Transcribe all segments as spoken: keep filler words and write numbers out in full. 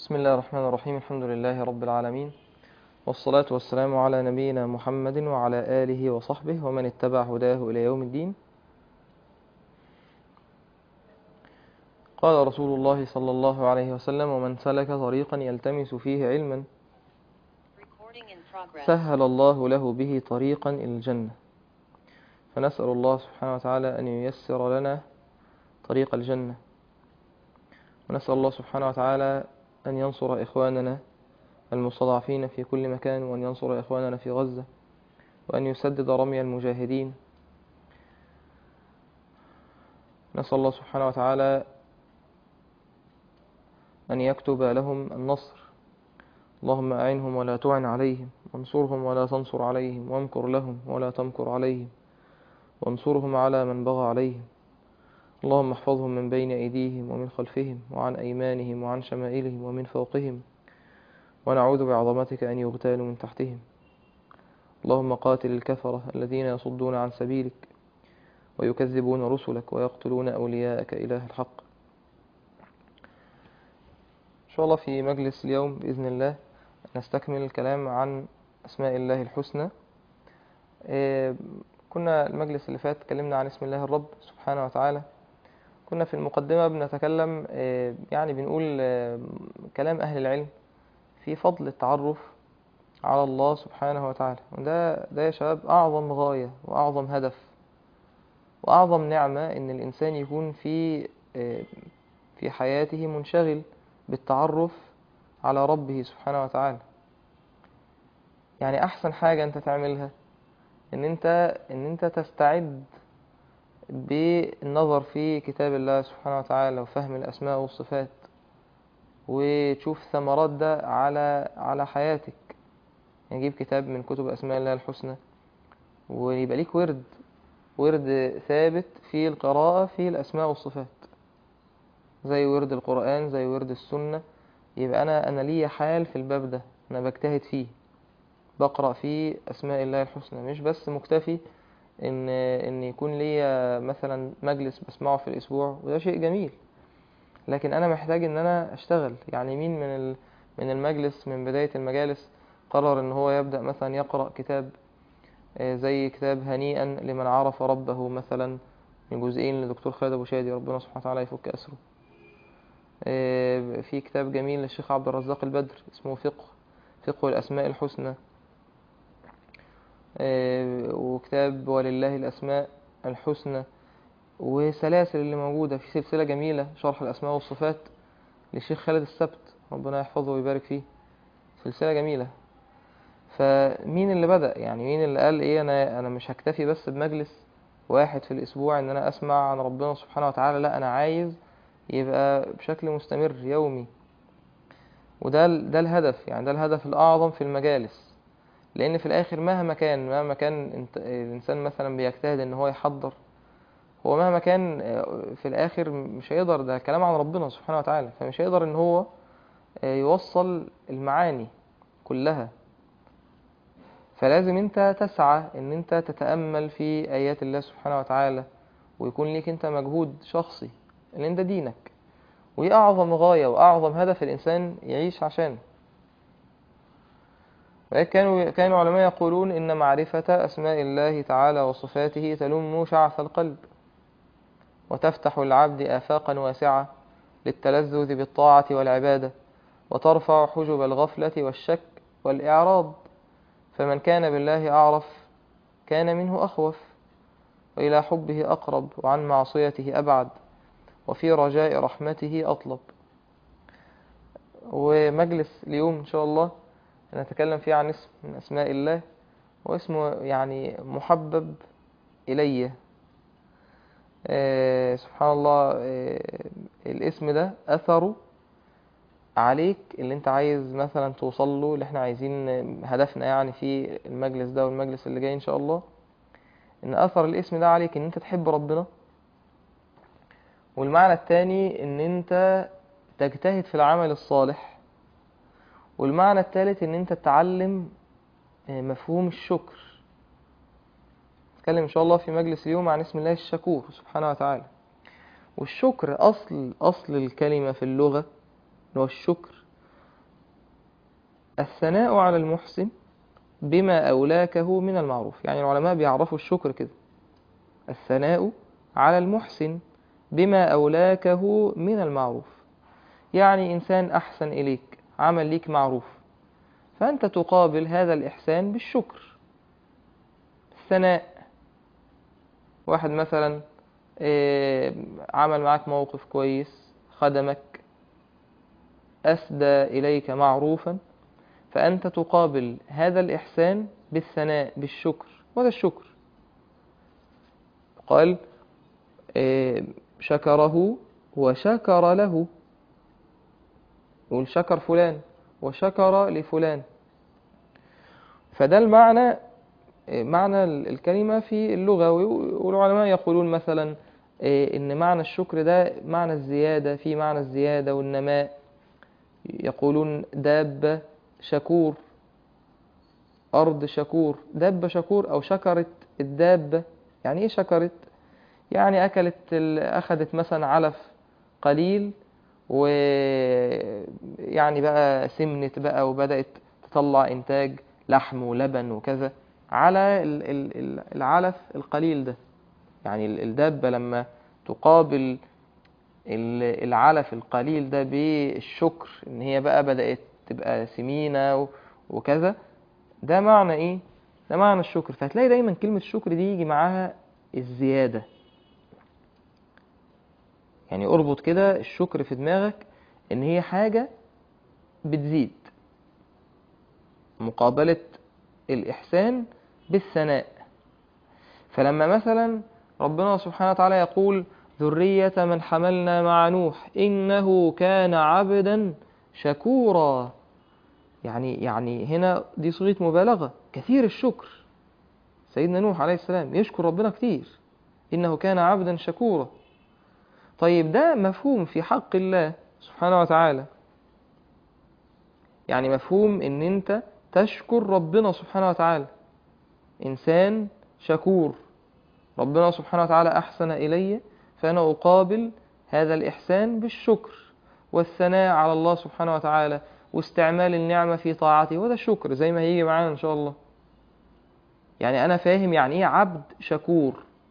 بسم الله الرحمن الرحيم. الحمد لله رب العالمين، والصلاة والسلام على نبينا محمد وعلى آله وصحبه ومن اتبع هداه إلى يوم الدين. قال رسول الله صلى الله عليه وسلم: ومن سلك طريقا يلتمس فيه علما سهل الله له به طريقا إلى الجنة. فنسأل الله سبحانه وتعالى أن ييسر لنا طريق الجنة، ونسأل الله سبحانه وتعالى أن ينصر إخواننا المستضعفين في كل مكان، وأن ينصر إخواننا في غزة، وأن يسدد رمي المجاهدين. نسأل الله سبحانه وتعالى أن يكتب لهم النصر. اللهم أعنهم ولا تعن عليهم، وانصرهم ولا تنصر عليهم، وامكر لهم ولا تمكر عليهم، وانصرهم على من بغى عليهم. اللهم احفظهم من بين أيديهم ومن خلفهم وعن أيمانهم وعن شمائلهم ومن فوقهم، ونعوذ بعظمتك أن يغتالوا من تحتهم. اللهم قاتل الكفرة الذين يصدون عن سبيلك ويكذبون رسلك ويقتلون أولياءك إله الحق. إن شاء الله في مجلس اليوم بإذن الله نستكمل الكلام عن أسماء الله الحسنى. كنا المجلس اللي فات تكلمنا عن اسم الله الرب سبحانه وتعالى. كنا في المقدمة بنتكلم يعني بنقول كلام أهل العلم في فضل التعرف على الله سبحانه وتعالى، وده ده يا شباب أعظم غاية وأعظم هدف وأعظم نعمة إن الإنسان يكون في في حياته منشغل بالتعرف على ربه سبحانه وتعالى. يعني أحسن حاجة أنت تعملها إن أنت إن أنت تستعد بالنظر في كتاب الله سبحانه وتعالى وفهم الأسماء والصفات، وتشوف ثمرات ده على على حياتك. يعني جيب كتاب من كتب أسماء الله الحسنى ويبقى ليك ورد ورد ثابت في القراءة في الأسماء والصفات، زي ورد القرآن زي ورد السنة. يبقى أنا أنا ليا حال في الباب ده، أنا بجتهد فيه، بقرأ فيه أسماء الله الحسنى. مش بس مكتفي إن إن يكون ليا مثلا مجلس بسمعه في الأسبوع، وده شيء جميل، لكن أنا محتاج إن أنا أشتغل. يعني مين من من المجلس من بداية المجالس قرر إن هو يبدأ مثلا يقرأ كتاب زي كتاب هنيئا لمن عرف ربه مثلا، من جزئين لدكتور خالد أبو شادي، ربنا سبحانه وتعالى يفك أسره. في كتاب جميل للشيخ عبد الرزاق البدر اسمه فقه فقه الأسماء الحسنى، وكتاب ولله الأسماء الحسنى، وسلاسل اللي موجودة في سلسلة جميلة شرح الأسماء والصفات للشيخ خالد السبت، ربنا يحفظه ويبارك فيه، سلسلة جميلة. فمين اللي بدأ؟ يعني مين اللي قال ايه انا انا مش هكتفي بس بمجلس واحد في الاسبوع ان انا اسمع عن ربنا سبحانه وتعالى، لا انا عايز يبقى بشكل مستمر يومي. وده ده الهدف، يعني ده الهدف الاعظم في المجالس. لان في الاخر مهما كان مهما كان الانسان مثلا بيجتهد ان هو يحضر، هو مهما كان في الاخر مش هيقدر، ده كلام عن ربنا سبحانه وتعالى، فمش هيقدر ان هو يوصل المعاني كلها. فلازم انت تسعى ان انت تتأمل في ايات الله سبحانه وتعالى، ويكون ليك انت مجهود شخصي، لان ده دينك، وهي اعظم غاية واعظم هدف الانسان يعيش عشانه. كانوا كانوا علماء يقولون ان معرفة اسماء الله تعالى وصفاته تلم شعث القلب، وتفتح العبد آفاقا واسعة للتلذذ بالطاعة والعبادة، وترفع حجب الغفلة والشك والإعراض. فمن كان بالله أعرف كان منه أخوف، وإلى حبه أقرب، وعن معصيته أبعد، وفي رجاء رحمته أطلب. ومجلس اليوم إن شاء الله نتكلم فيه عن اسم من أسماء الله، واسمه يعني محبب إلي. آه سبحان الله، آه الاسم ده أثره عليك اللي انت عايز مثلا توصل له، اللي احنا عايزين هدفنا يعني في المجلس ده والمجلس اللي جاي إن شاء الله، ان اثر الاسم ده عليك ان انت تحب ربنا. والمعنى الثاني ان انت تجتهد في العمل الصالح. والمعنى الثالث ان انت تتعلم مفهوم الشكر. نتكلم ان شاء الله في مجلس اليوم عن اسم الله الشكور سبحانه وتعالى. والشكر اصل اصل الكلمة في اللغة هو الشكر، الثناء على المحسن بما أولاكه من المعروف. يعني العلماء بيعرفوا الشكر كده: الثناء على المحسن بما أولاكه من المعروف. يعني إنسان أحسن إليك، عمل ليك معروف، فأنت تقابل هذا الإحسان بالشكر. الثناء: واحد مثلا عمل معك موقف كويس، خدمك، أسدى إليك معروفا، فأنت تقابل هذا الإحسان بالثناء، بالشكر. وهذا الشكر قال شكره وشكر له، يقول شكر فلان وشكر لفلان. فده المعنى، معنى الكلمة في اللغة. والعلماء يقولون مثلا إن معنى الشكر ده معنى الزيادة، في معنى الزيادة والنماء. يقولون دابة شكور، أرض شكور، دابة شكور، أو شكرت الدابة. يعني إيه شكرت؟ يعني أكلت، أخذت مثلا علف قليل، ويعني بقى سمنت بقى وبدأت تطلع إنتاج لحم ولبن وكذا على العلف القليل ده. يعني الدابة لما تقابل العلف القليل ده بالشكر، إن هي بقى بدأت تبقى سمينة وكذا، ده معنى إيه؟ ده معنى الشكر. فهتلاقي دايما كلمة الشكر دي يجي معاها الزيادة. يعني اربط كده الشكر في دماغك إن هي حاجة بتزيد، مقابلة الإحسان بالثناء. فلما مثلا ربنا سبحانه وتعالى يقول ذرية من حملنا مع نوح إنه كان عبدا شكورا، يعني يعني هنا دي صيغة مبالغة، كثير الشكر. سيدنا نوح عليه السلام يشكر ربنا كتير، إنه كان عبدا شكورا. طيب ده مفهوم في حق الله سبحانه وتعالى، يعني مفهوم إن أنت تشكر ربنا سبحانه وتعالى. إنسان شكور، ربنا سبحانه وتعالى أحسن إلي، فأنا أقابل هذا الإحسان بالشكر والثناء على الله سبحانه وتعالى واستعمال النعمة في طاعته. وده الشكر زي ما هيجي معانا إن شاء الله. يعني أنا فاهم يعني إيه عبد شكور،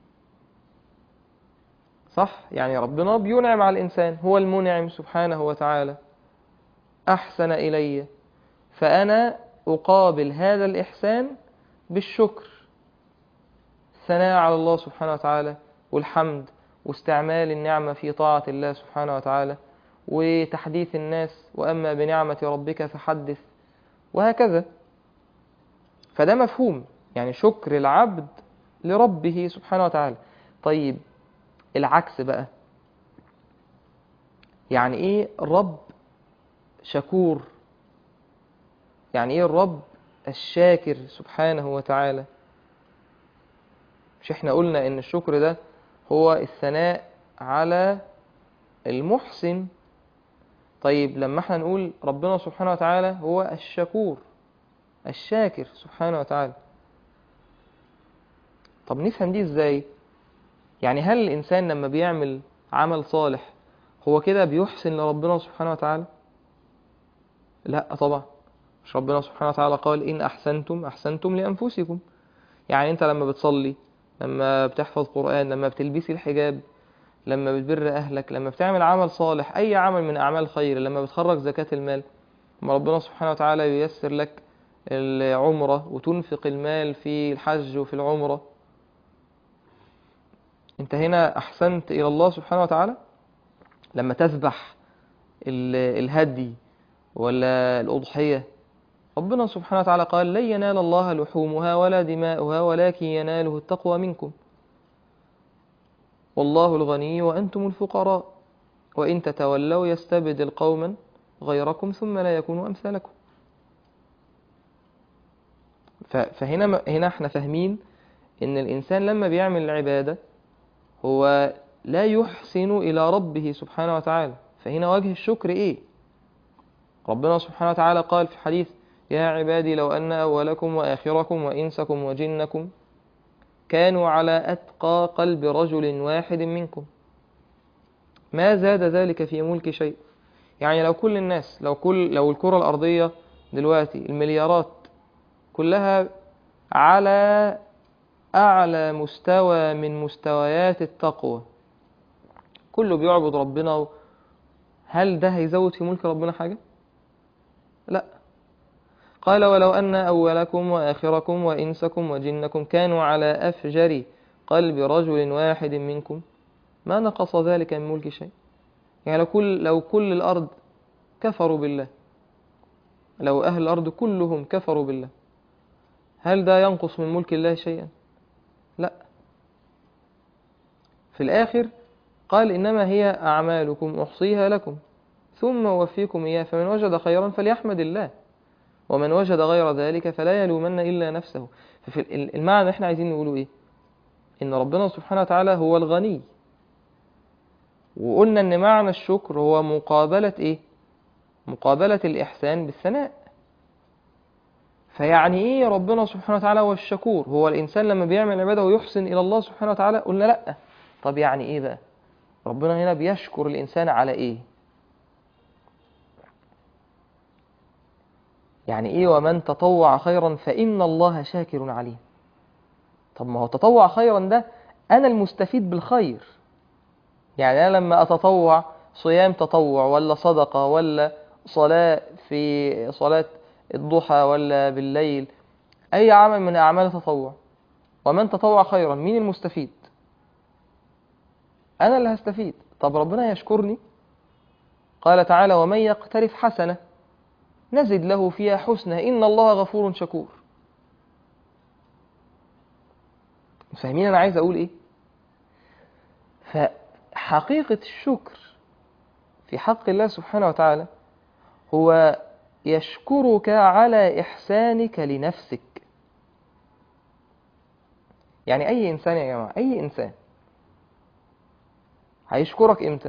صح؟ يعني ربنا بينعم على الإنسان، هو المنعم سبحانه وتعالى، أحسن إلي، فأنا أقابل هذا الإحسان بالشكر، الثناء على الله سبحانه وتعالى والحمد واستعمال النعمة في طاعة الله سبحانه وتعالى وتحديث الناس وأما بنعمة ربك فحدث، وهكذا. فده مفهوم يعني شكر العبد لربه سبحانه وتعالى. طيب العكس بقى، يعني إيه الرب شكور؟ يعني إيه الرب الشاكر سبحانه وتعالى؟ مش إحنا قلنا إن الشكر ده هو الثناء على المحسن؟ طيب لما احنا نقول ربنا سبحانه وتعالى هو الشكور الشاكر سبحانه وتعالى، طب نفهم دي ازاي؟ يعني هل الإنسان لما بيعمل عمل صالح هو كده بيحسن لربنا سبحانه وتعالى؟ لا طبعا. مش ربنا سبحانه وتعالى قال إن أحسنتم أحسنتم لأنفسكم؟ يعني أنت لما بتصلي، لما بتحفظ قرآن، لما بتلبسي الحجاب، لما بتبر أهلك، لما بتعمل عمل صالح، أي عمل من أعمال الخير، لما بتخرج زكاة المال، لما ربنا سبحانه وتعالى ييسر لك العمرة وتنفق المال في الحج وفي العمرة، أنت هنا أحسنت إلى الله سبحانه وتعالى. لما تذبح الهدي ولا الأضحية، ربنا سبحانه وتعالى قال لن ينال الله لحومها ولا دماؤها ولكن يناله التقوى منكم والله الغني وأنتم الفقراء وإن تتولوا يستبدل قوما غيركم ثم لا يكونوا أمثالكم. فهنا هنا احنا فاهمين إن الإنسان لما بيعمل العبادة هو لا يحسن إلى ربه سبحانه وتعالى. فهنا وجه الشكر إيه؟ ربنا سبحانه وتعالى قال في حديث يا عبادي لو أن أولكم وآخركم وإنسكم وجنكم كانوا على أتقى قلب رجل واحد منكم ما زاد ذلك في ملك شيء. يعني لو كل الناس، لو كل لو الكرة الأرضية دلوقتي المليارات كلها على أعلى مستوى من مستويات التقوى، كله بيعبد ربنا، هل ده هيزود في ملك ربنا حاجة؟ لا. قال ولو أن أولكم وآخركم وإنسكم وجنكم كانوا على أفجر قلب رجل واحد منكم ما نقص ذلك من ملك شيء. يعني لو كل, لو كل الأرض كفروا بالله، لو أهل الأرض كلهم كفروا بالله، هل ده ينقص من ملك الله شيئا؟ لا. في الآخر قال إنما هي أعمالكم أحصيها لكم ثم أوفيكم إياه، فمن وجد خيرا فليحمد الله ومن وجد غير ذلك فلا يلومن إلا نفسه. ففي المعنى اللي احنا عايزين نقوله إيه؟ إن ربنا سبحانه وتعالى هو الغني، وقلنا إن معنى الشكر هو مقابلة إيه؟ مقابلة الإحسان بالثناء. فيعني إيه ربنا سبحانه وتعالى هو الشكور؟ هو الإنسان لما بيعمل عبادة ويحسن إلى الله سبحانه وتعالى؟ قلنا لأ. طب يعني إيه بقى؟ ربنا هنا بيشكر الإنسان على إيه؟ يعني إيه ومن تطوع خيرا فإن الله شاكر عليم؟ طب ما هو تطوع خيرا ده أنا المستفيد بالخير. يعني أنا لما أتطوع صيام تطوع ولا صدقة ولا صلاة في صلاة الضحى ولا بالليل، أي عمل من أعمال تطوع، ومن تطوع خيرا، مين المستفيد؟ أنا اللي هستفيد. طب ربنا يشكرني؟ قال تعالى ومن يقترف حسنة نزد له فيها حسنة إن الله غفور شكور. فاهمين أنا عايز أقول إيه؟ فحقيقة الشكر في حق الله سبحانه وتعالى هو يشكرك على إحسانك لنفسك. يعني أي إنسان يا جماعة، أي إنسان هيشكرك إمتى؟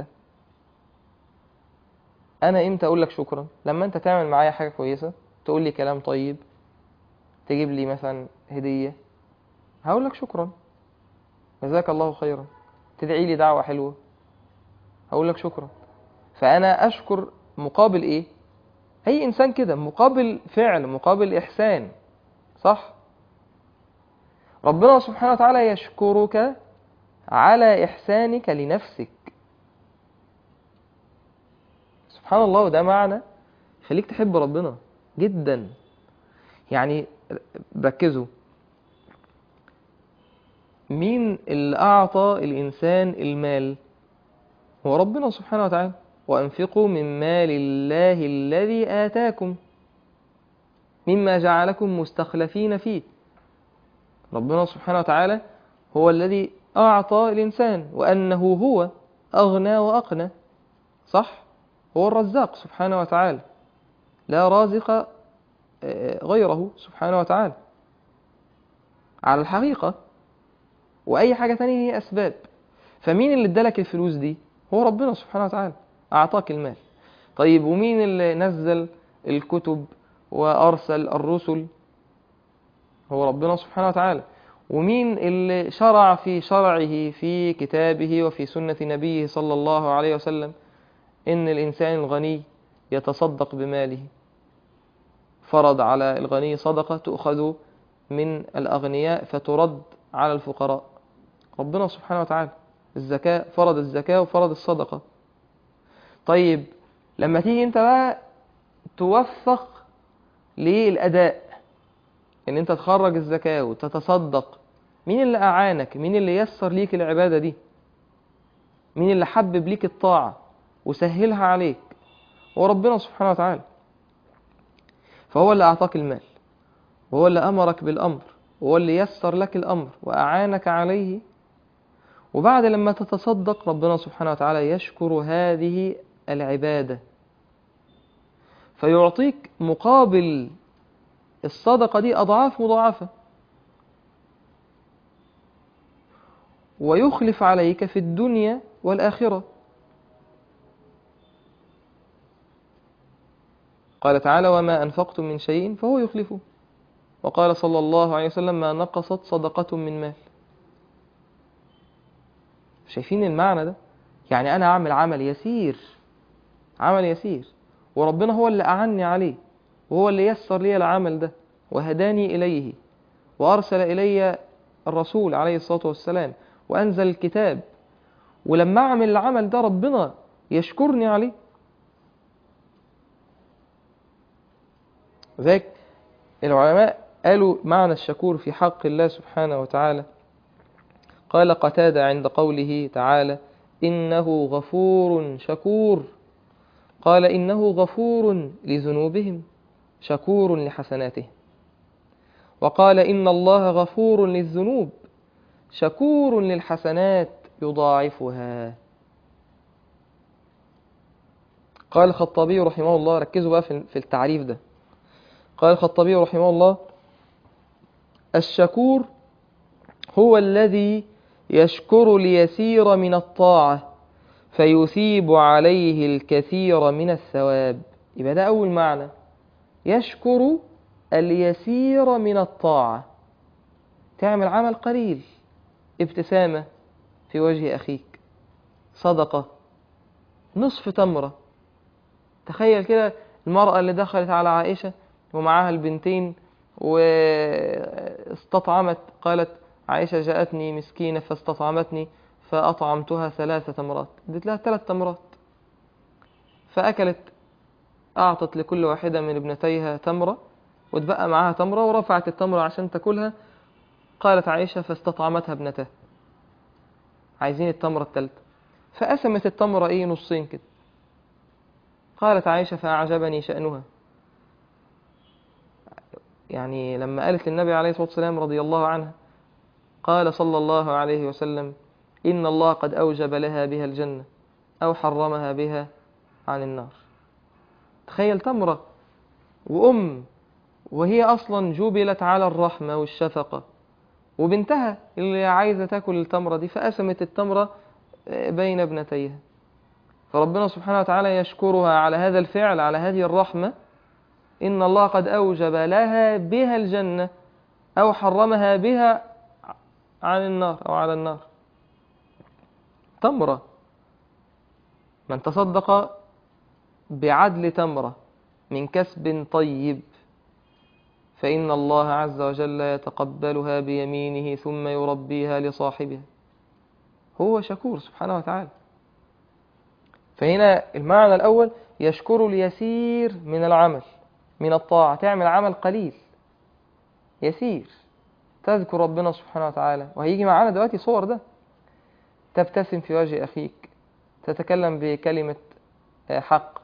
أنا إمتى أقول لك شكرا؟ لما أنت تعمل معايا حاجة كويسة، تقول لي كلام طيب، تجيب لي مثلا هدية، هقول لك شكرا جزاك الله خيرا. تدعي لي دعوة حلوة، هقول لك شكرا. فأنا أشكر مقابل إيه؟ أي إنسان كده مقابل فعل، مقابل إحسان، صح؟ ربنا سبحانه وتعالى يشكرك على إحسانك لنفسك. سبحان الله، وده معنى خليك تحب ربنا جدا. يعني ركزوا، مين اللي أعطى الإنسان المال؟ هو ربنا سبحانه وتعالى. وأنفقوا من مال الله الذي آتاكم مما جعلكم مستخلفين فيه. ربنا سبحانه وتعالى هو الذي أعطى الإنسان، وأنه هو أغنى وأقنى، صح؟ هو الرزاق سبحانه وتعالى، لا رازق غيره سبحانه وتعالى على الحقيقة، وأي حاجة تانية هي أسباب. فمين اللي ادالك الفلوس دي؟ هو ربنا سبحانه وتعالى، أعطاك المال. طيب ومين اللي نزل الكتب وأرسل الرسل؟ هو ربنا سبحانه وتعالى. ومين اللي شرع في شرعه في كتابه وفي سنة نبيه صلى الله عليه وسلم إن الإنسان الغني يتصدق بماله؟ فرض على الغني صدقة تؤخذ من الأغنياء فترد على الفقراء، ربنا سبحانه وتعالى. الزكاة، فرض الزكاة وفرض الصدقة. طيب لما تيجي انت بقى توفق للأداء، ان انت تخرج الزكاة وتتصدق، مين اللي أعانك؟ مين اللي يسر ليك العبادة دي؟ مين اللي حبب ليك الطاعة وسهلها عليك؟ هو ربنا سبحانه وتعالى. فهو اللي أعطاك المال، وهو اللي أمرك بالأمر، وهو اللي يسر لك الأمر وأعانك عليه. وبعد لما تتصدق ربنا سبحانه وتعالى يشكر هذه العبادة، فيعطيك مقابل الصدقة دي أضعاف مضاعفة، ويخلف عليك في الدنيا والآخرة. قال تعالى وما أنفقتم من شيء فهو يخلفه. وقال صلى الله عليه وسلم ما نقصت صدقة من مال. شايفين المعنى ده؟ يعني أنا أعمل عمل يسير، عمل يسير، وربنا هو اللي أعني عليه، وهو اللي يسر لي العمل ده وهداني إليه وأرسل إلي الرسول عليه الصلاة والسلام وأنزل الكتاب، ولما أعمل العمل ده ربنا يشكرني عليه. ذلك العلماء قالوا معنى الشكور في حق الله سبحانه وتعالى. قال قتادة عند قوله تعالى إنه غفور شكور، قال إنه غفور لذنوبهم شكور لحسناتهم، وقال إن الله غفور للذنوب شكور للحسنات يضاعفها. قال الخطابي رحمه الله، ركزوا بقى في التعريف ده، قال الخطابي رحمه الله الشكور هو الذي يشكر ليسير من الطاعة فيثيب عليه الكثير من الثواب. يبقى ده أول معنى، يشكر اليسير من الطاعة. تعمل عمل قليل، ابتسامة في وجه أخيك، صدقة، نصف تمرة. تخيل كده المرأة اللي دخلت على عائشة ومعها البنتين واستطعمت، قالت عائشة جاءتني مسكينة فاستطعمتني فأطعمتها ثلاث تمرات، اديت لها ثلاث تمرات، فأكلت، أعطت لكل واحدة من ابنتيها تمرة واتبقى معها تمرة ورفعت التمرة عشان تاكلها. قالت عائشة فاستطعمتها ابنتها، عايزين التمرة الثالثة، فقسمت التمرة ايه نصين كده. قالت عائشة فأعجبني شأنها، يعني لما قالت للنبي عليه الصلاة والسلام رضي الله عنها، قال صلى الله عليه وسلم إن الله قد أوجب لها بها الجنة أو حرمها بها عن النار. تخيل تمرة وأم وهي أصلا جبلت على الرحمة والشفقة، وبنتها اللي عايزة تاكل التمرة دي فقسمت التمرة بين ابنتيها. فربنا سبحانه وتعالى يشكرها على هذا الفعل، على هذه الرحمة. إن الله قد أوجب لها بها الجنة أو حرمها بها عن النار أو على النار. تمرة، من تصدق بعدل تمرة من كسب طيب فإن الله عز وجل يتقبلها بيمينه ثم يربيها لصاحبها. هو شكور سبحانه وتعالى. فهنا المعنى الأول يشكر اليسير من العمل، من الطاعة. تعمل عمل قليل يسير، تذكر ربنا سبحانه وتعالى، وهيجي معانا دلوقتي صور ده. تبتسم في وجه أخيك، تتكلم بكلمة حق،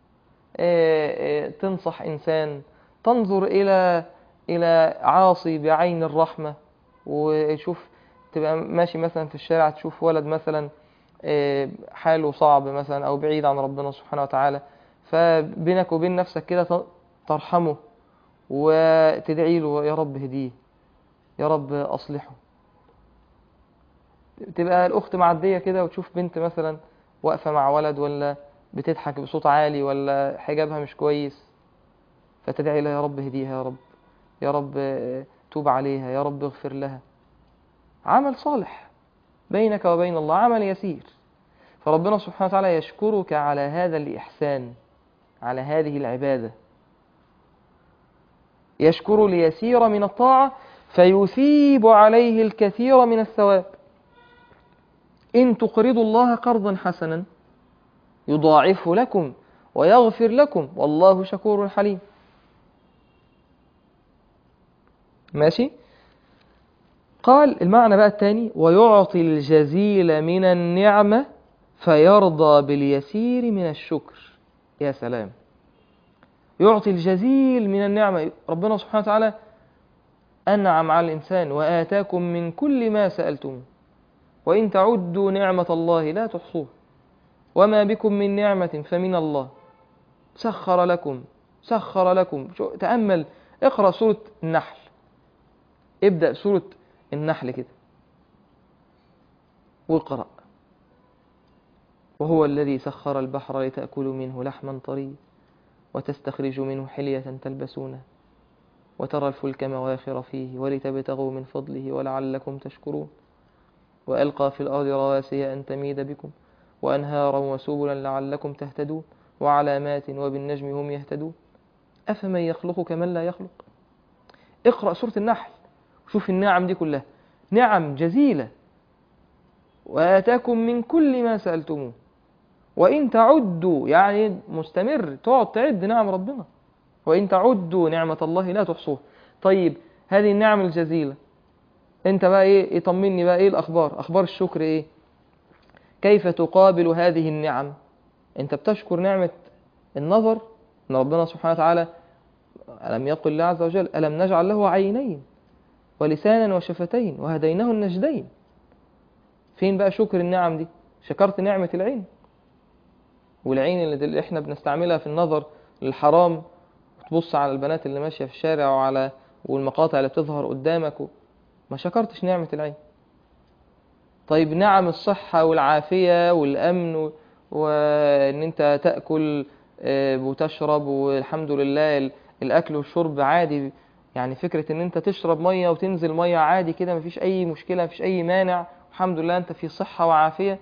تنصح إنسان، تنظر إلى إلى عاصي بعين الرحمة، وشوف تبقى ماشي مثلا في الشارع تشوف ولد مثلا حاله صعب مثلا أو بعيد عن ربنا سبحانه وتعالى، فبينك وبين نفسك كده ترحمه وتدعي له يا رب هديه، يا رب أصلحه. تبقى الأخت معدية كده وتشوف بنت مثلا واقفة مع ولد ولا بتضحك بصوت عالي ولا حجابها مش كويس، فتدعي لها يا رب هديها، يا رب يا رب توب عليها، يا رب اغفر لها. عمل صالح بينك وبين الله، عمل يسير. فربنا سبحانه وتعالى يشكرك على هذا الإحسان، على هذه العبادة. يشكر ليسير من الطاعة فيثيب عليه الكثير من الثواب. إن تقرضوا الله قرضا حسنا يضاعفه لكم ويغفر لكم والله شكور حليم. ماشي. قال المعنى بقى الثاني ويعطي الجزيل من النعمة فيرضى باليسير من الشكر. يا سلام، يعطي الجزيل من النعمة. ربنا سبحانه وتعالى أنعم على الإنسان وآتاكم من كل ما سألتم وإن تعدوا نعمة الله لا تحصوها وما بكم من نعمة فمن الله سخر لكم سخر لكم. تأمل، اقرأ سورة النحل، ابدأ سورة النحل كده واقرأ وهو الذي سخر البحر لتأكلوا منه لحما طريا وتستخرجوا منه حلية تلبسونها وترى الفلك مواخر فيه ولتبتغوا من فضله ولعلكم تشكرون وألقى في الأرض رواسي أن تميد بكم وأنهارا وسبلا لعلكم تهتدون وعلامات وبالنجم هم يهتدون أفمن يخلق كمن لا يخلق. اقرأ سورة النحل وشوف النعم دي كلها، نعم جزيلة. وآتاكم من كل ما سألتموه وإن تعدوا، يعني مستمر تقعد تعد نعم ربنا، وإن تعدوا نعمة الله لا تحصوها. طيب هذه النعم الجزيلة، انت بقى ايه؟ يطمني بقى ايه الأخبار؟ أخبار الشكر ايه؟ كيف تقابل هذه النعم؟ انت بتشكر نعمة النظر، ان ربنا سبحانه وتعالى ألم يقل الله عز وجل ألم نجعل له عينين ولسانا وشفتين وهديناه النجدين. فين بقى شكر النعم دي؟ شكرت نعمة العين، والعين اللي احنا بنستعملها في النظر للحرام، وتبص على البنات اللي ماشية في الشارع وعلى والمقاطع اللي بتظهر قدامك، ما شكرتش نعمة العين. طيب نعم الصحة والعافية والأمن و... وإن أنت تأكل وتشرب، والحمد لله الأكل والشرب عادي، يعني فكرة إن أنت تشرب مية وتنزل مية عادي كده مفيش أي مشكلة، مفيش أي مانع، الحمد لله أنت في صحة وعافية.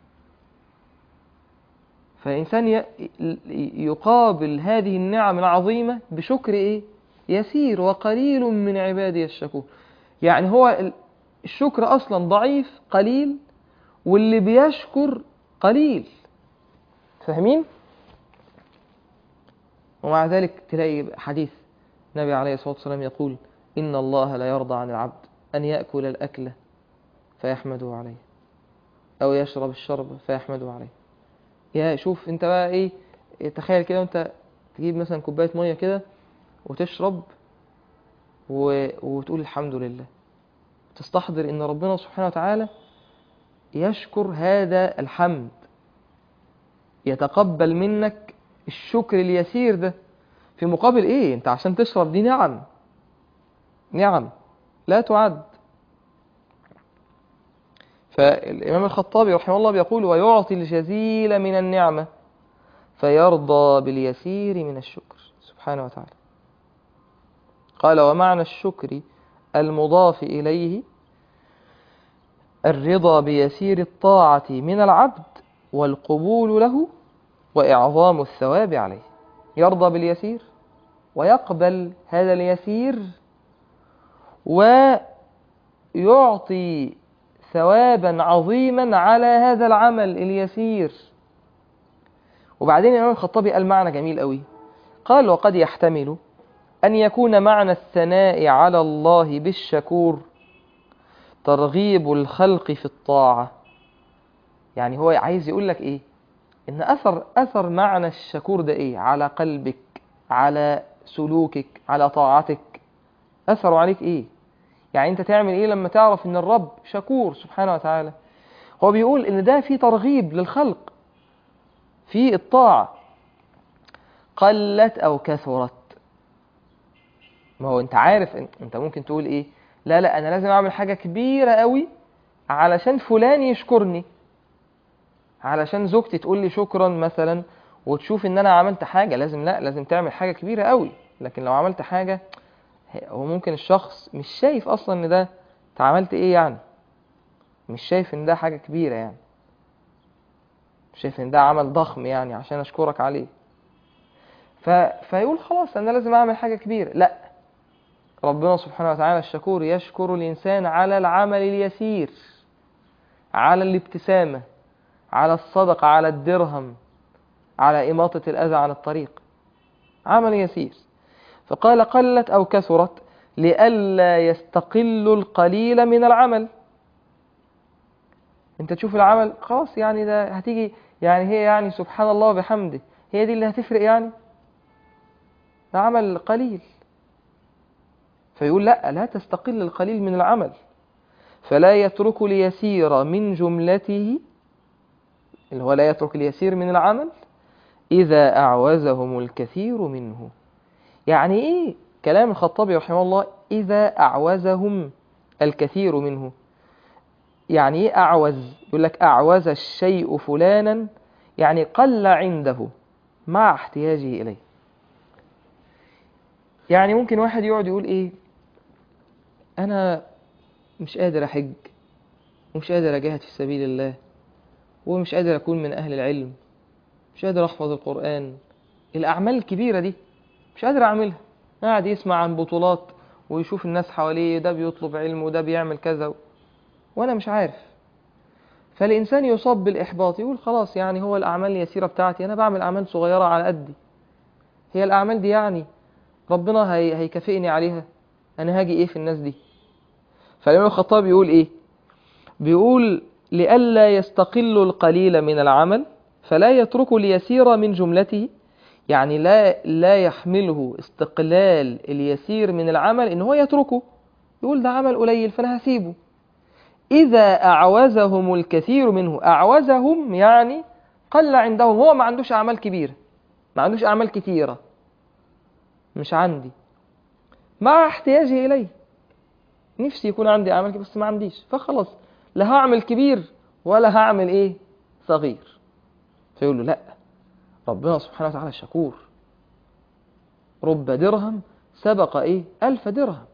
فالإنسان يقابل هذه النعم العظيمة بشكر إيه؟ يسير وقليل من عبادي الشكور. يعني هو الشكر أصلا ضعيف قليل، واللي بيشكر قليل. فاهمين؟ ومع ذلك تلاقي حديث النبي عليه الصلاة والسلام يقول إن الله لا يرضى عن العبد أن يأكل الأكل فيحمده عليه، أو يشرب الشرب فيحمده عليه. يا شوف انت بقى ايه، تخيل كده انت تجيب مثلا كوباية مية كده وتشرب و... وتقول الحمد لله، تستحضر ان ربنا سبحانه وتعالى يشكر هذا الحمد، يتقبل منك الشكر اليسير ده في مقابل ايه؟ انت عشان تشرب دي نعم، نعم لا تعد. فالإمام الخطابي رحمه الله بيقول ويعطي الجزيل من النعمة فيرضى باليسير من الشكر سبحانه وتعالى. قال ومعنى الشكر المضاف إليه الرضا بيسير الطاعة من العبد والقبول له وإعظام الثواب عليه. يرضى باليسير ويقبل هذا اليسير ويعطي ثوابا عظيما على هذا العمل اليسير. وبعدين الإمام الخطابي قال معنى جميل قوي، قال وقد يحتمل أن يكون معنى الثناء على الله بالشكور ترغيب الخلق في الطاعة. يعني هو عايز يقول لك إيه؟ إن أثر أثر معنى الشكور ده إيه؟ على قلبك، على سلوكك، على طاعتك، أثره عليك إيه؟ يعني أنت تعمل إيه لما تعرف إن الرب شكور سبحانه وتعالى؟ هو بيقول إن ده في ترغيب للخلق في الطاعة قلت أو كثرت. ما هو أنت عارف، أنت ممكن تقول إيه؟ لا لا أنا لازم أعمل حاجة كبيرة قوي علشان فلان يشكرني، علشان زوجتي تقول لي شكرا مثلا، وتشوف ان انا عملت حاجة. لازم لا لازم تعمل حاجة كبيرة قوي. لكن لو عملت حاجة هو ممكن الشخص مش شايف اصلا ان ده انت عملت ايه، يعني مش شايف ان ده حاجة كبيرة، يعني مش شايف ان ده عمل ضخم يعني عشان اشكرك عليه. ف... فيقول خلاص انا لازم اعمل حاجة كبيرة. لا، ربنا سبحانه وتعالى الشكور يشكر الانسان على العمل اليسير، على الابتسامة، على الصدقة، على الدرهم، على إماطة الأذى عن الطريق، عمل يسير. فقال قلت أو كثرت لئلا يستقل القليل من العمل. انت تشوف العمل خلاص يعني ده هتيجي، يعني هي يعني سبحان الله وبحمده هي دي اللي هتفرق، يعني ده عمل قليل. فيقول لا لا تستقل القليل من العمل، فلا يترك اليسير من جملته، اللي هو لا يترك اليسير من العمل إذا أعوزهم الكثير منه. يعني إيه كلام الخطابي رحمه الله إذا أعوزهم الكثير منه؟ يعني إيه أعوز؟ يقول لك أعوز الشيء فلانا، يعني قل عنده مع احتياجه إليه. يعني ممكن واحد يقعد يقول إيه، أنا مش قادر أحج، ومش قادر أجاهد في سبيل الله، ومش قادر أكون من أهل العلم، مش قادر أحفظ القرآن، الأعمال الكبيرة دي مش قادر أعملها، قاعد يسمع عن بطولات ويشوف الناس حواليه، ده بيطلب علم وده بيعمل كذا وأنا مش عارف. فالإنسان يصاب بالإحباط، يقول خلاص يعني هو الأعمال اليسيرة بتاعتي، أنا بعمل أعمال صغيرة على قدي، هي الأعمال دي يعني ربنا هي هيكافئني عليها؟ أنا هاجي إيه في الناس دي؟ فالإمام الخطابي بيقول إيه؟ بيقول لئلا يستقل القليل من العمل فلا يترك اليسير من جملته، يعني لا لا يحمله استقلال اليسير من العمل إن هو يتركه، يقول ده عمل قليل فأنا هسيبه. إذا أعوزهم الكثير منه، أعوزهم يعني قل عندهم، هو ما عندوش أعمال كبيرة، ما عندوش أعمال كثيرة، مش عندي، مع احتياجي إليه، نفسي يكون عندي أعمال كبيرة بس ما عنديش، فخلاص لا هعمل كبير ولا هعمل إيه صغير. فيقول له لا، ربنا سبحانه وتعالى شكور، رب درهم سبق إيه ألف درهم.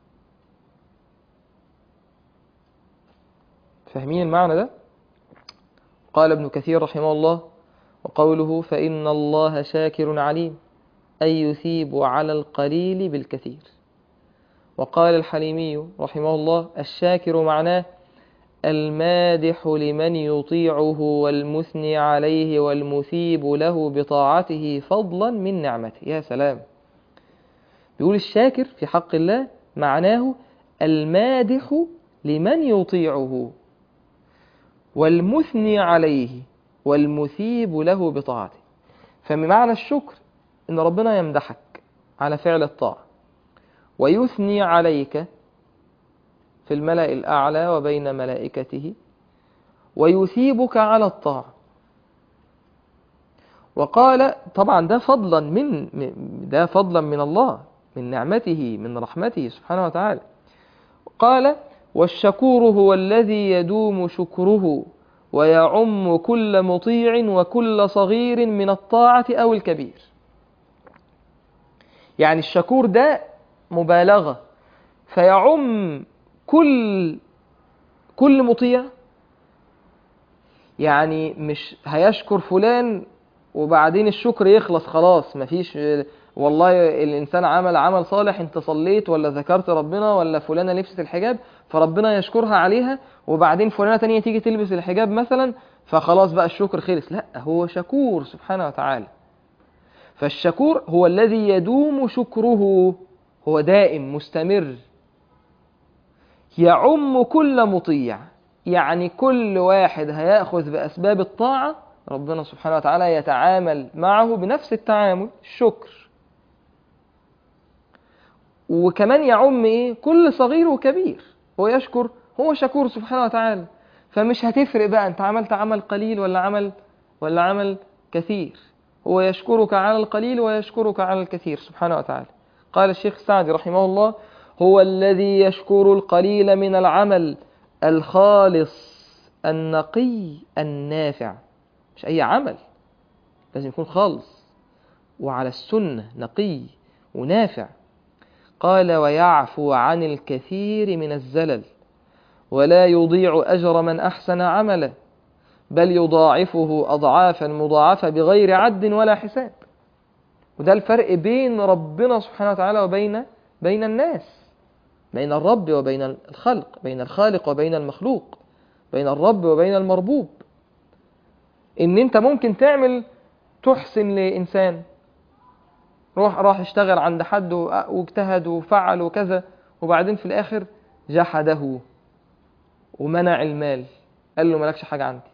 فاهمين المعنى ده؟ قال ابن كثير رحمه الله: وقوله فإن الله شاكر عليم، أي يثيب على القليل بالكثير. وقال الحليمي رحمه الله: الشاكر معناه المادح لمن يطيعه والمثني عليه والمثيب له بطاعته فضلا من نعمته. يا سلام، بيقول الشاكر في حق الله معناه المادح لمن يطيعه والمثني عليه والمثيب له بطاعته. فمعنى الشكر إن ربنا يمدحك على فعل الطاعة ويثني عليك في الملأ الأعلى وبين ملائكته ويثيبك على الطاعة. وقال طبعا ده فضلا من ده فضلا من الله، من نعمته، من رحمته سبحانه وتعالى. قال والشكور هو الذي يدوم شكره ويعم كل مطيع وكل صغير من الطاعة أو الكبير. يعني الشكور ده مبالغة، فيعم كل كل مطيع، يعني مش هيشكر فلان وبعدين الشكر يخلص خلاص مفيش، والله الإنسان عمل عمل صالح، انت صليت ولا ذكرت ربنا ولا فلانة لبست الحجاب فربنا يشكرها عليها، وبعدين فلانة تانية تيجي تلبس الحجاب مثلا فخلاص بقى الشكر خلص. لا، هو شكور سبحانه وتعالى. فالشكور هو الذي يدوم شكره، هو دائم مستمر، يعم كل مطيع، يعني كل واحد هيأخذ بأسباب الطاعة ربنا سبحانه وتعالى يتعامل معه بنفس التعامل، الشكر. وكمان يعم إيه؟ كل صغير وكبير هو يشكر، هو شكور سبحانه وتعالى. فمش هتفرق بقى أنت عملت عمل قليل ولا عمل ولا عمل كثير، هو يشكرك على القليل ويشكرك على الكثير سبحانه وتعالى. قال الشيخ السعدي رحمه الله: هو الذي يشكر القليل من العمل الخالص النقي النافع. مش أي عمل، لازم يكون خالص وعلى السنة، نقي ونافع. قال ويعفو عن الكثير من الزلل ولا يضيع أجر من أحسن عملا بل يضاعفه أضعافا مضاعفة بغير عد ولا حساب. وده الفرق بين ربنا سبحانه وتعالى وبين بين الناس، بين الرب وبين الخلق، بين الخالق وبين المخلوق، بين الرب وبين المربوب. إن أنت ممكن تعمل تحسن لإنسان، روح راح اشتغل عند حد واجتهد وفعل وكذا، وبعدين في الآخر جحده ومنع المال، قال له مالكش حاجة عندي.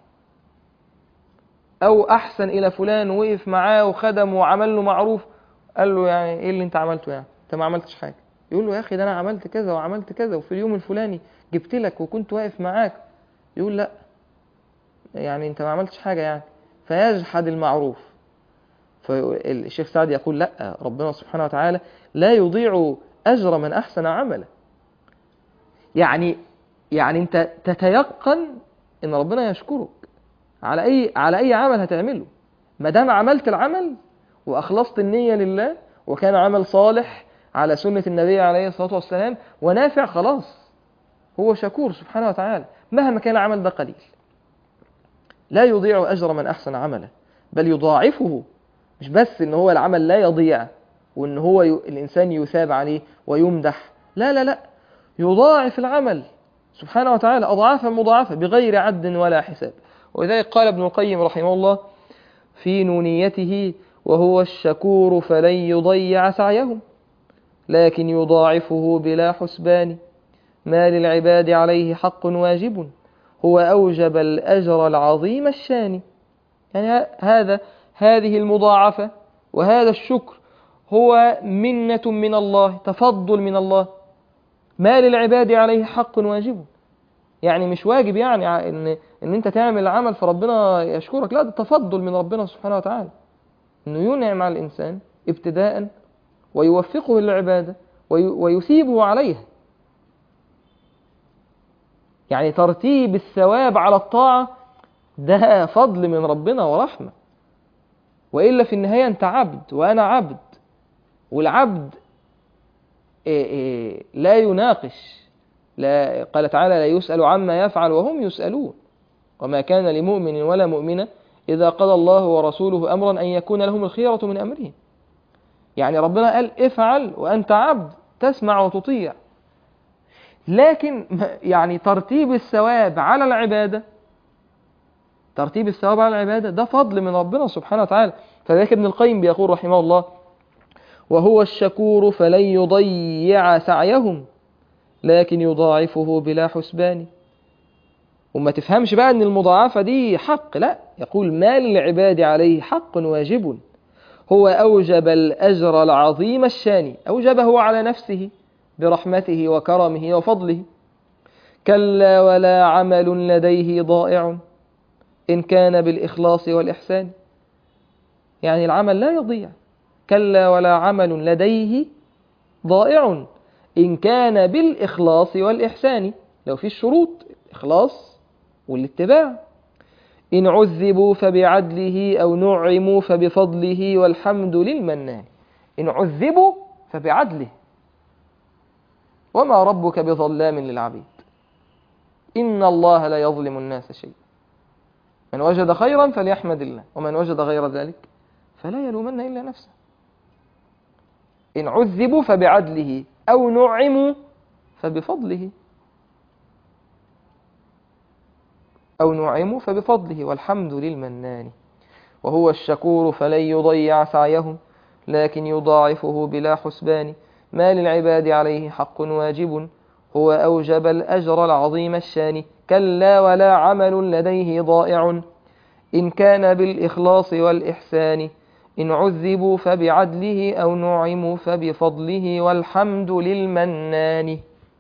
أو أحسن إلى فلان وقف معاه وخدم وعمل له معروف، قال له يعني إيه اللي أنت عملته؟ يعني أنت ما عملتش حاجة. يقول له يا أخي ده أنا عملت كذا وعملت كذا وفي اليوم الفلاني جبت لك وكنت واقف معاك. يقول لا، يعني أنت ما عملتش حاجة يعني، فيجحد المعروف. فالشيخ سعد يقول لا، ربنا سبحانه وتعالى لا يضيع أجر من أحسن عملا. يعني يعني أنت تتيقن إن ربنا يشكرك على أي على أي عمل هتعمله، ما دام عملت العمل وأخلصت النية لله وكان عمل صالح على سنة النبي عليه الصلاة والسلام ونافع، خلاص هو شكور سبحانه وتعالى مهما كان العمل ده قليل. لا يضيع أجر من أحسن عملا بل يضاعفه، مش بس إن هو العمل لا يضيع، وإن هو ي... الإنسان يثاب عليه ويمدح، لا لا لا، يضاعف العمل سبحانه وتعالى أضعافا مضاعفة بغير عد ولا حساب. ولذلك قال ابن القيم رحمه الله في نونيته: وهو الشكور فلن يضيع سعيهم لكن يضاعفه بلا حسبان، ما للعباد عليه حق واجب هو أوجب الأجر العظيم الشان. يعني هذا هذه المضاعفة وهذا الشكر هو منة من الله، تفضل من الله. ما للعباد عليه حق واجب، يعني مش واجب يعني ان ان انت تعمل عمل فربنا يشكرك، لا، ده تفضل من ربنا سبحانه وتعالى انه ينعم على الانسان ابتداء ويوفقه للعبادة ويثيبه عليها. يعني ترتيب الثواب على الطاعة ده فضل من ربنا ورحمة، وإلا في النهاية أنت عبد وأنا عبد، والعبد إيه إيه لا يناقش، لا، قال تعالى: لا يسأل عما يفعل وهم يسألون، وما كان لمؤمن ولا مؤمنة إذا قضى الله ورسوله أمرا أن يكون لهم الخيرة من أمرهم. يعني ربنا قال افعل وأنت عبد تسمع وتطيع، لكن يعني ترتيب الثواب على العبادة، ترتيب الثواب على العبادة ده فضل من ربنا سبحانه وتعالى. فذلك ابن القيم بيقول رحمه الله: وهو الشكور فلن يضيع سعيهم لكن يضاعفه بلا حسبان. وما تفهمش بقى ان المضاعفة دي حق، لا، يقول: ما للعباد عليه حق واجب هو أوجب الأجر العظيم الشان، أوجبه على نفسه برحمته وكرمه وفضله. كلا ولا عمل لديه ضائع إن كان بالإخلاص والإحسان. يعني العمل لا يضيع، كلا ولا عمل لديه ضائع إن كان بالإخلاص والإحسان، لو في الشروط الإخلاص والاتباع. إن عذبوا فبعدله أو نعموا فبفضله والحمد للمنان. إن عذبوا فبعدله، وما ربك بظلام للعبيد، إن الله لا يظلم الناس شيئا، من وجد خيرا فليحمد الله ومن وجد غير ذلك فلا يلومن إلا نفسه. إن عذبوا فبعدله أو نعموا فبفضله، أو نعموا فبفضله والحمد للمنان. وهو الشكور فلن يضيع سعيهم لكن يضاعفه بلا حسبان، ما للعباد عليه حق واجب هو أوجب الأجر العظيم الشان. كلا ولا عمل لديه ضائع إن كان بالإخلاص والإحسان. إن عذبوا فبعدله أو نعموا فبفضله والحمد للمنان.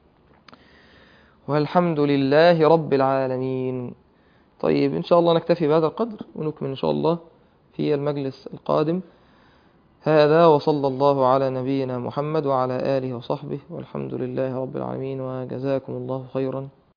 والحمد لله رب العالمين. طيب، إن شاء الله نكتفي بهذا القدر ونكمل إن شاء الله في المجلس القادم. هذا وصلى الله على نبينا محمد وعلى آله وصحبه، والحمد لله رب العالمين، وجزاكم الله خيرا.